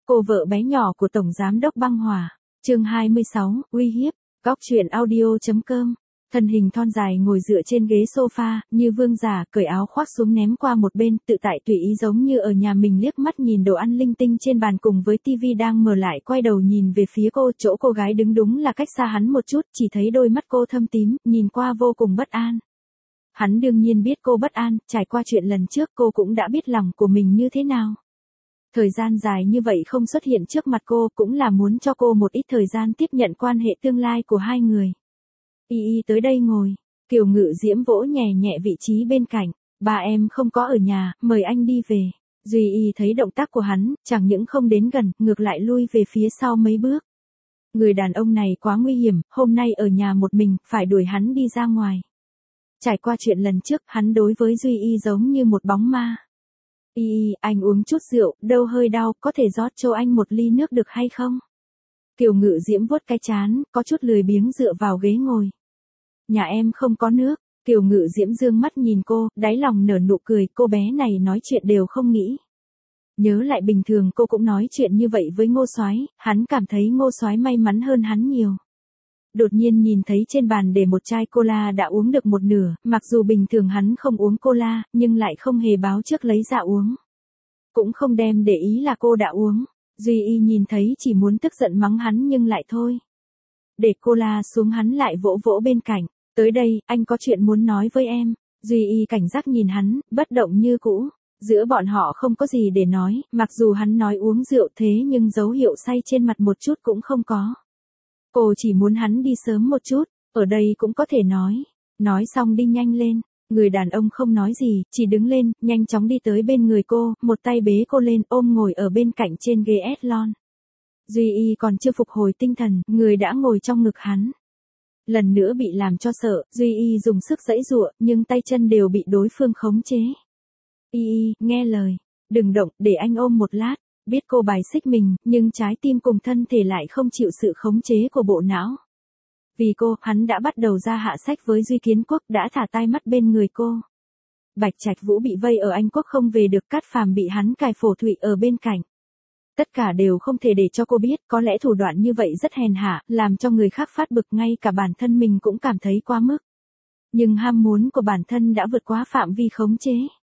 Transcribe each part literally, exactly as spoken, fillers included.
Cô vợ bé nhỏ của Tổng Giám đốc Băng Hòa. Chương hai mươi sáu, uy hiếp. Góc truyện audio.com. Thân hình thon dài ngồi dựa trên ghế sofa, như vương giả, cởi áo khoác xuống ném qua một bên, tự tại tùy ý giống như ở nhà mình, liếc mắt nhìn đồ ăn linh tinh trên bàn cùng với tivi đang mở lại, quay đầu nhìn về phía cô, chỗ cô gái đứng đúng là cách xa hắn một chút, chỉ thấy đôi mắt cô thâm tím, nhìn qua vô cùng bất an. Hắn đương nhiên biết cô bất an, trải qua chuyện lần trước cô cũng đã biết lòng của mình như thế nào. Thời gian dài như vậy không xuất hiện trước mặt cô cũng là muốn cho cô một ít thời gian tiếp nhận quan hệ tương lai của hai người. Y y tới đây ngồi, Kiều Ngự Diễm vỗ nhẹ nhẹ vị trí bên cạnh, ba em không có ở nhà, mời anh đi về. Duy Y thấy động tác của hắn, chẳng những không đến gần, ngược lại lui về phía sau mấy bước. Người đàn ông này quá nguy hiểm, hôm nay ở nhà một mình, phải đuổi hắn đi ra ngoài. Trải qua chuyện lần trước, hắn đối với Duy Y giống như một bóng ma. Y y, anh uống chút rượu, đâu hơi đau, có thể rót cho anh một ly nước được hay không? Kiều Ngự Diễm vuốt cái trán, có chút lười biếng dựa vào ghế ngồi. Nhà em không có nước. Kiều Ngự Diễm dương mắt nhìn cô, đáy lòng nở nụ cười, cô bé này nói chuyện đều không nghĩ. Nhớ lại bình thường cô cũng nói chuyện như vậy với Ngô Soái, hắn cảm thấy Ngô Soái may mắn hơn hắn nhiều. Đột nhiên nhìn thấy trên bàn để một chai cola đã uống được một nửa, mặc dù bình thường hắn không uống cola, nhưng lại không hề báo trước lấy ra uống. Cũng không đem để ý là cô đã uống. Duy Y nhìn thấy chỉ muốn tức giận mắng hắn nhưng lại thôi. Để cola xuống, hắn lại vỗ vỗ bên cạnh. Tới đây, anh có chuyện muốn nói với em. Duy Y cảnh giác nhìn hắn, bất động như cũ. Giữa bọn họ không có gì để nói, mặc dù hắn nói uống rượu thế nhưng dấu hiệu say trên mặt một chút cũng không có. Cô chỉ muốn hắn đi sớm một chút, ở đây cũng có thể nói. Nói xong đi nhanh lên. Người đàn ông không nói gì, chỉ đứng lên, nhanh chóng đi tới bên người cô, một tay bế cô lên, ôm ngồi ở bên cạnh trên ghế salon. Duy Y còn chưa phục hồi tinh thần, người đã ngồi trong ngực hắn. Lần nữa bị làm cho sợ, Duy Y dùng sức giãy giụa, nhưng tay chân đều bị đối phương khống chế. Y Y, nghe lời, đừng động, để anh ôm một lát. Biết cô bài xích mình, nhưng trái tim cùng thân thể lại không chịu sự khống chế của bộ não. Vì cô, hắn đã bắt đầu ra hạ sách với Duy Kiến Quốc, đã thả tai mắt bên người cô. Bạch Trạch Vũ bị vây ở Anh Quốc không về được, Cát Phàm bị hắn cài phổ thụy ở bên cạnh. Tất cả đều không thể để cho cô biết, có lẽ thủ đoạn như vậy rất hèn hạ, làm cho người khác phát bực, ngay cả bản thân mình cũng cảm thấy quá mức. Nhưng ham muốn của bản thân đã vượt quá phạm vi khống chế.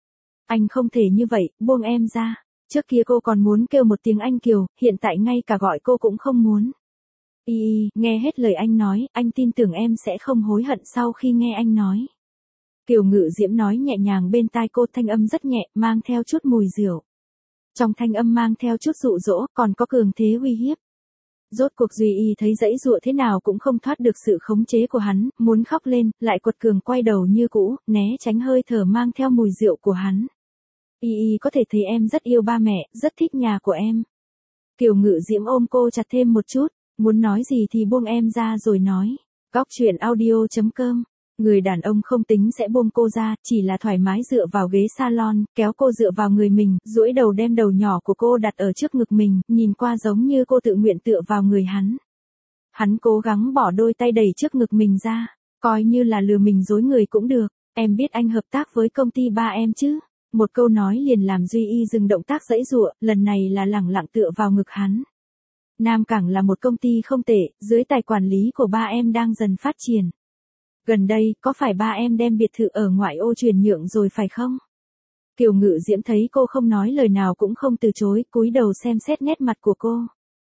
Anh không thể như vậy, buông em ra. Trước kia cô còn muốn kêu một tiếng anh Kiều, hiện tại ngay cả gọi cô cũng không muốn. Y y, nghe hết lời anh nói, anh tin tưởng em sẽ không hối hận sau khi nghe anh nói. Kiều Ngự Diễm nói nhẹ nhàng bên tai cô, thanh âm rất nhẹ, mang theo chút mùi rượu. Trong thanh âm mang theo chút dụ dỗ, còn có cường thế uy hiếp. Rốt cuộc Duy Y thấy dãy dụa thế nào cũng không thoát được sự khống chế của hắn, muốn khóc lên, lại quật cường quay đầu như cũ, né tránh hơi thở mang theo mùi rượu của hắn. Y Y có thể thấy em rất yêu ba mẹ, rất thích nhà của em. Kiều Ngự Diễm ôm cô chặt thêm một chút, muốn nói gì thì buông em ra rồi nói. Góc truyện audio.com. Người đàn ông không tính sẽ buông cô ra, chỉ là thoải mái dựa vào ghế salon, kéo cô dựa vào người mình, duỗi đầu đem đầu nhỏ của cô đặt ở trước ngực mình, nhìn qua giống như cô tự nguyện tựa vào người hắn. Hắn cố gắng bỏ đôi tay đẩy trước ngực mình ra, coi như là lừa mình dối người cũng được. Em biết anh hợp tác với công ty ba em chứ? Một câu nói liền làm Duy Y dừng động tác giãy giụa, lần này là lẳng lặng tựa vào ngực hắn. Nam Cảng là một công ty không tệ, dưới tài quản lý của ba em đang dần phát triển. Gần đây, có phải ba em đem biệt thự ở ngoại ô chuyển nhượng rồi phải không? Kiều Ngự Diễm thấy cô không nói lời nào cũng không từ chối, cúi đầu xem xét nét mặt của cô.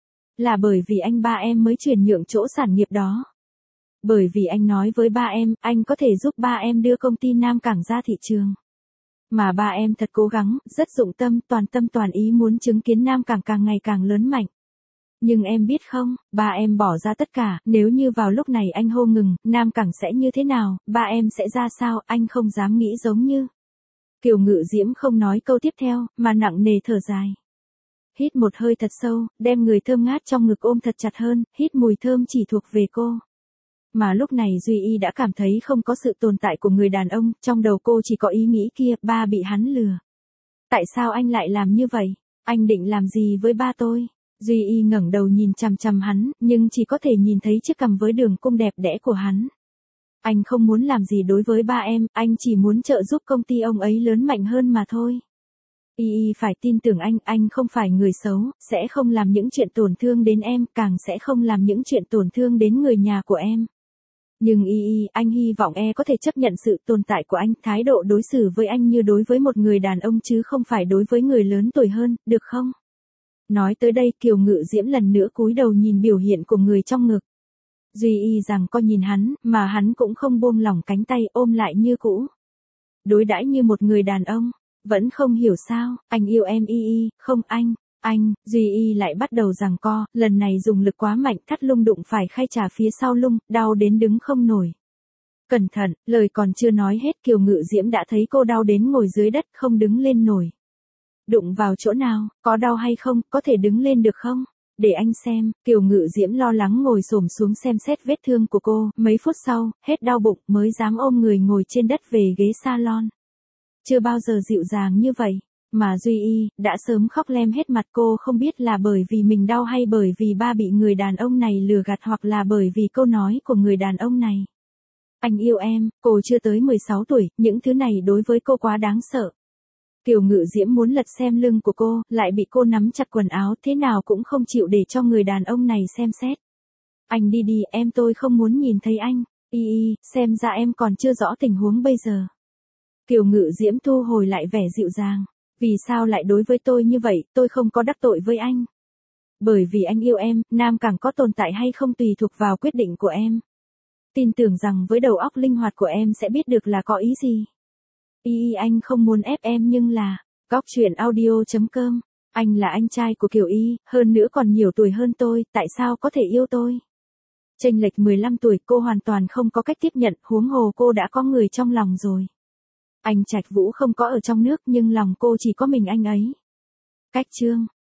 Là bởi vì anh ba em mới chuyển nhượng chỗ sản nghiệp đó. Bởi vì anh nói với ba em, anh có thể giúp ba em đưa công ty Nam Cảng ra thị trường. Mà ba em thật cố gắng, rất dụng tâm, toàn tâm toàn ý muốn chứng kiến Nam Cảng càng ngày càng lớn mạnh. Nhưng em biết không, ba em bỏ ra tất cả, nếu như vào lúc này anh hô ngừng, Nam Cảng sẽ như thế nào, ba em sẽ ra sao, anh không dám nghĩ giống như. Kiều Ngự Diễm không nói câu tiếp theo, mà nặng nề thở dài. Hít một hơi thật sâu, đem người thơm ngát trong ngực ôm thật chặt hơn, hít mùi thơm chỉ thuộc về cô. Mà lúc này Duy Y đã cảm thấy không có sự tồn tại của người đàn ông, trong đầu cô chỉ có ý nghĩ kia, ba bị hắn lừa. Tại sao anh lại làm như vậy? Anh định làm gì với ba tôi? Duy Y ngẩng đầu nhìn chằm chằm hắn, nhưng chỉ có thể nhìn thấy chiếc cằm với đường cong đẹp đẽ của hắn. Anh không muốn làm gì đối với ba em, anh chỉ muốn trợ giúp công ty ông ấy lớn mạnh hơn mà thôi. Y Y phải tin tưởng anh, anh không phải người xấu, sẽ không làm những chuyện tổn thương đến em, càng sẽ không làm những chuyện tổn thương đến người nhà của em. Nhưng Y Y, anh hy vọng em có thể chấp nhận sự tồn tại của anh, thái độ đối xử với anh như đối với một người đàn ông chứ không phải đối với người lớn tuổi hơn, được không? Nói tới đây Kiều Ngự Diễm lần nữa cúi đầu nhìn biểu hiện của người trong ngực. Duy Y rằng co nhìn hắn, mà hắn cũng không buông lỏng cánh tay ôm lại như cũ. Đối đãi như một người đàn ông, vẫn không hiểu sao, anh yêu em Y Y, không anh, anh, Duy Y lại bắt đầu giằng co, lần này dùng lực quá mạnh thắt lưng đụng phải khay trà phía sau lưng, đau đến đứng không nổi. Cẩn thận, lời còn chưa nói hết Kiều Ngự Diễm đã thấy cô đau đến ngồi dưới đất không đứng lên nổi. Đụng vào chỗ nào, có đau hay không, có thể đứng lên được không? Để anh xem, Kiều Ngự Diễm lo lắng ngồi xổm xuống xem xét vết thương của cô, mấy phút sau, hết đau bụng mới dám ôm người ngồi trên đất về ghế salon. Chưa bao giờ dịu dàng như vậy, mà Duy Y, đã sớm khóc lem hết mặt cô không biết là bởi vì mình đau hay bởi vì ba bị người đàn ông này lừa gạt hoặc là bởi vì câu nói của người đàn ông này. Anh yêu em, cô chưa tới mười sáu tuổi, những thứ này đối với cô quá đáng sợ. Kiều Ngự Diễm muốn lật xem lưng của cô, lại bị cô nắm chặt quần áo thế nào cũng không chịu để cho người đàn ông này xem xét. Anh đi đi, em tôi không muốn nhìn thấy anh. Y Y, xem ra em còn chưa rõ tình huống bây giờ. Kiều Ngự Diễm thu hồi lại vẻ dịu dàng. Vì sao lại đối với tôi như vậy, tôi không có đắc tội với anh. Bởi vì anh yêu em, nam càng có tồn tại hay không tùy thuộc vào quyết định của em. Tin tưởng rằng với đầu óc linh hoạt của em sẽ biết được là có ý gì. Y Y anh không muốn ép em nhưng là, góc truyện audio chấm com, anh là anh trai của Kiều Y, hơn nữa còn nhiều tuổi hơn tôi, tại sao có thể yêu tôi? Chênh lệch mười lăm tuổi cô hoàn toàn không có cách tiếp nhận, huống hồ cô đã có người trong lòng rồi. Anh Trạch Vũ không có ở trong nước nhưng lòng cô chỉ có mình anh ấy. Cách chương